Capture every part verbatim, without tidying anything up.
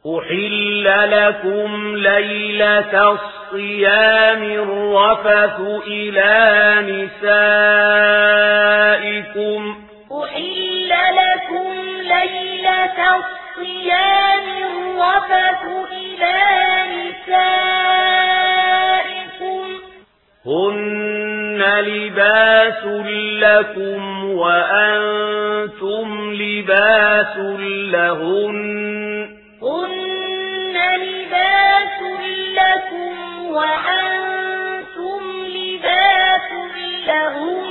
أحل لكم ليلة الصيام الرفث إلى نسائكم أحل لكم ليلة الصيام الرفث إلى نسائكم هن لباس لكم وأنتم لباس لهن هن لباس لكم وأنتم لباس لهن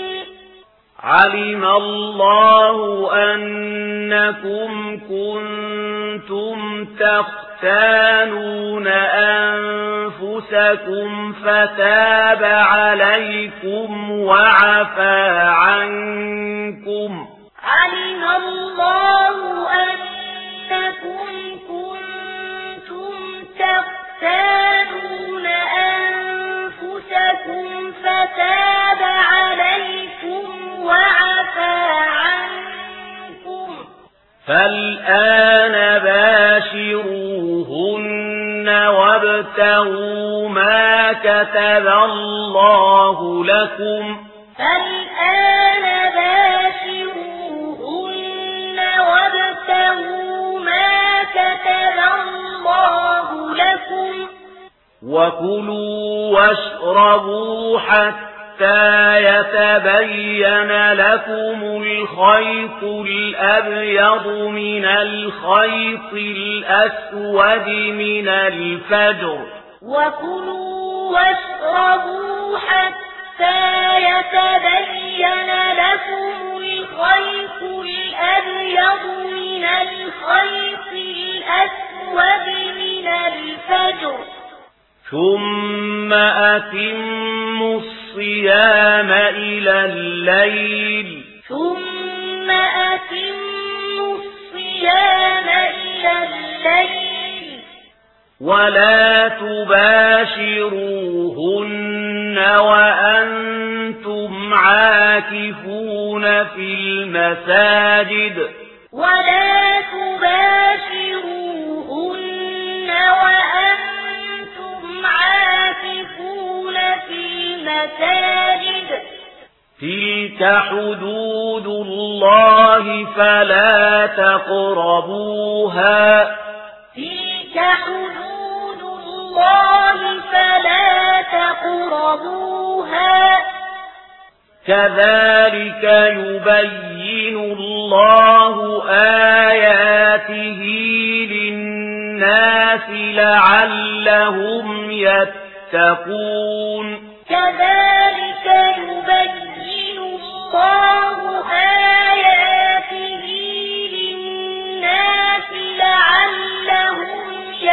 علم الله أنكم كنتم تختانون أنفسكم فتاب عليكم وعفى عنكم علم الله أنكم كنتم تختانون أنفسكم فتاب عليكم وعفى عنكم فالآن باشروهن وابتغوا ما كتب الله لكم فالآن باشروهن وابتغوا ما كتب الله لكم وكلوا واشربوا حتى يتبين لكم الخيط الأبيض من الخيط الأسود من الفجر وكلوا واشربوا حتى يتبين لكم الخيط الأبيض من الخيط الأسود من الفجر ثم أتموا الصيام إلى الليل ثم أتموا الصيام إلى الليل ولا تباشروهن وأنتم عاكفون في المساجد ولا تباشروهن وأنتم عاكفون في المساجد تلك حدود الله فلا تقربوها تلك حدود الله فلا تقربوها كذلك يبين الله آياته للناس لعلهم يتقون كذلك يبين الله آياته للناس لعلهم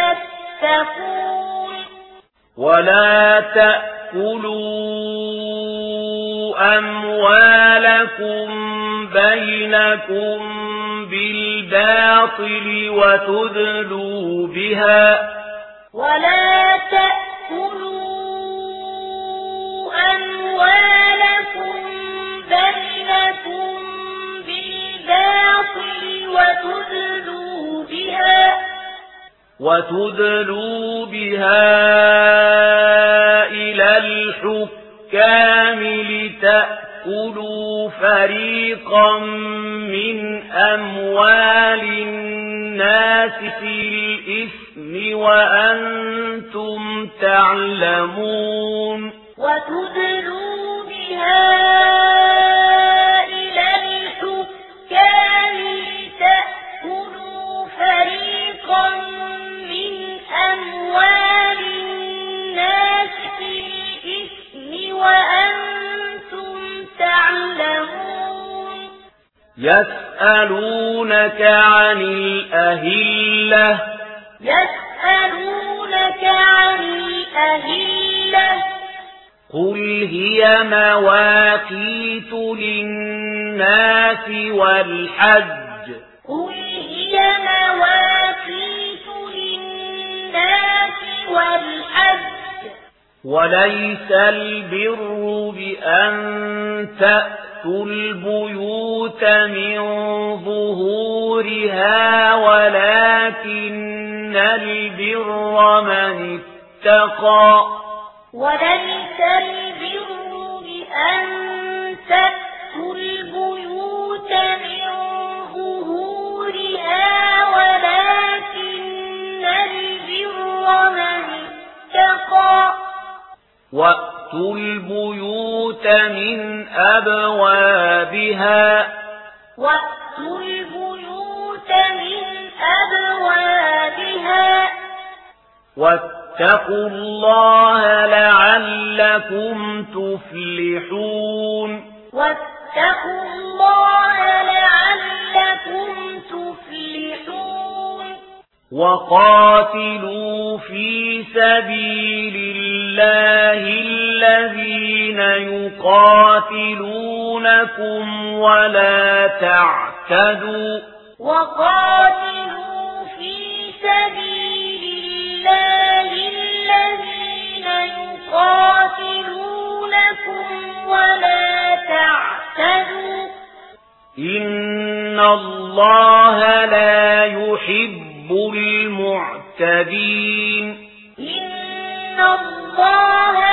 يتقون ولا تأكلوا أموالكم بينكم بالباطل وتدلوا بها ولا تأكلوا أموالكم بينكم بالباطل وتدلوا بها وتدلوا بها إلى الحكام لتأكلوا فريقا من أموال الناس في الإثم وأنتم تعلمون وتدلوا بها إلى الحكام لتأكلوا فريقا من أموال الناس في الإثم وأنتم تعلمون يسألونك عن الأهلة يسألونك عن الأهلة قل هي مواقيت للناس والحج قل هي مواقيت للناس والحج وليس البر بأن تأتوا وَأْتُوا الْبُيُوتَ مِنْ ظُهُورِهَا وَلَكِنَّ الْبِرَّ مَنِ اتَّقَى وَلَيْسَ الْبِرُّ بِأَنْ تَأْتُوا الْبُيُوتَ مِنْ ظُهُورِهَا وَلَكِنَّ الْبِرَّ مَنِ اتَّقَى وَأْتُوا الْبُيُوتَ مِنْ أَبْوَابِهَا وَأْتُوا الْبُيُوتَ مِنْ أَبْوَابِهَا وَاتَّقُوا اللَّهَ لَعَلَّكُمْ تُفْلِحُونَ وَاتَّقُوا اللَّهَ لَعَلَّكُمْ تُفْلِحُونَ وَقَاتِلُوا فِي سَبِيلِ اللَّهِ الَّذِينَ يُقَاتِلُونَكُمْ وَلَا تَعْتَدُوا وَقَاتِلُوا فِي سَبِيلِ اللَّهِ الَّذِينَ يُقَاتِلُونَكُمْ وَلَا تَعْتَدُوا إِنَّ اللَّهَ لا يُحِبُّ الْمُعْتَدِينَ إِنَّ اللَّهَ